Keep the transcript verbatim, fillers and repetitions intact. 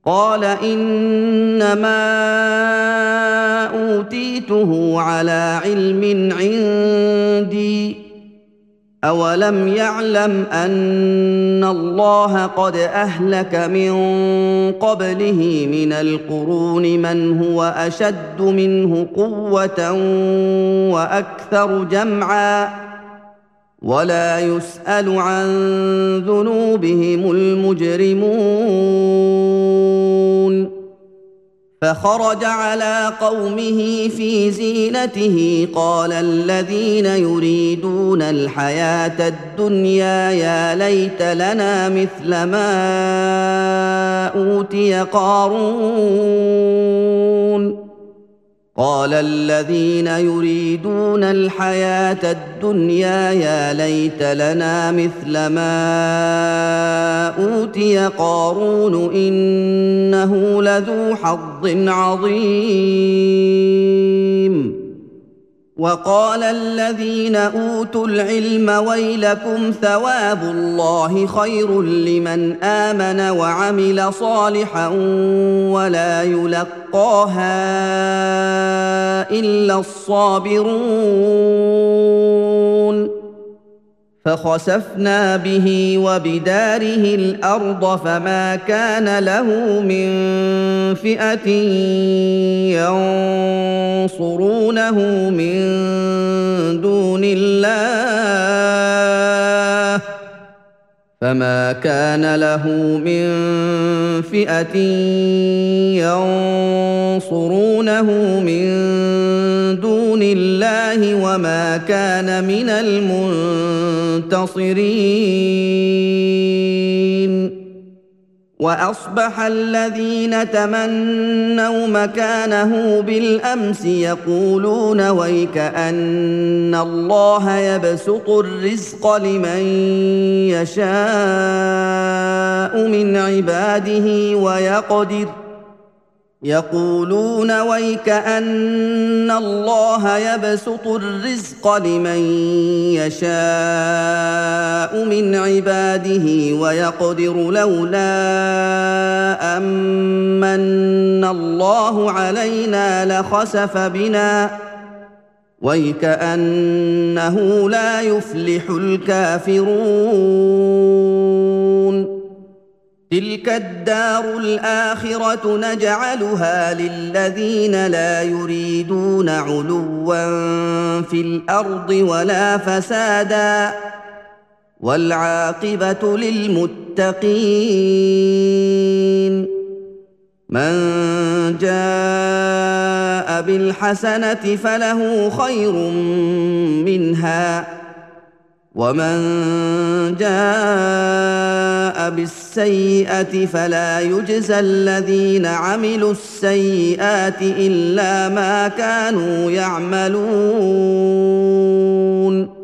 قال إنما أوتيته على علم عندي أولم يعلم أن الله قد أهلك من قبله من القرون من هو أشد منه قوة وأكثر جمعا ولا يسأل عن ذنوبهم المجرمون فخرج على قومه في زينته قال الذين يريدون الحياة الدنيا يا ليت لنا مثل ما أوتي قارون قال الذين يريدون الحياة الدنيا يا ليت لنا مثل ما أوتي قارون إنه لذو حظ عظيم وقال الذين أوتوا العلم ويلكم ثواب الله خير لمن آمن وعمل صالحا ولا يلقاها إلا الصابرون فخسفنا به وبداره الأرض فما كان له من فئة ينصرونه من دون الله فما كان له من فئة ينصرونه من دون الله وما كان من المنتصرين وأصبح الذين تمنوا مكانه بالأمس يقولون ويكأن الله يبسط الرزق لمن يشاء من عباده ويقدر يقولون ويكأن الله يبسط الرزق لمن يشاء من عباده ويقدر لولا أمن الله علينا لخسف بنا ويكأنه لا يفلح الكافرون تلك الدار الآخرة نجعلها للذين لا يريدون علوا في الأرض ولا فسادا والعاقبة للمتقين من جاء بالحسنة فله خير منها ومن جاء بالسيئة فلا يجزى الذين عملوا السيئات إلا ما كانوا يعملون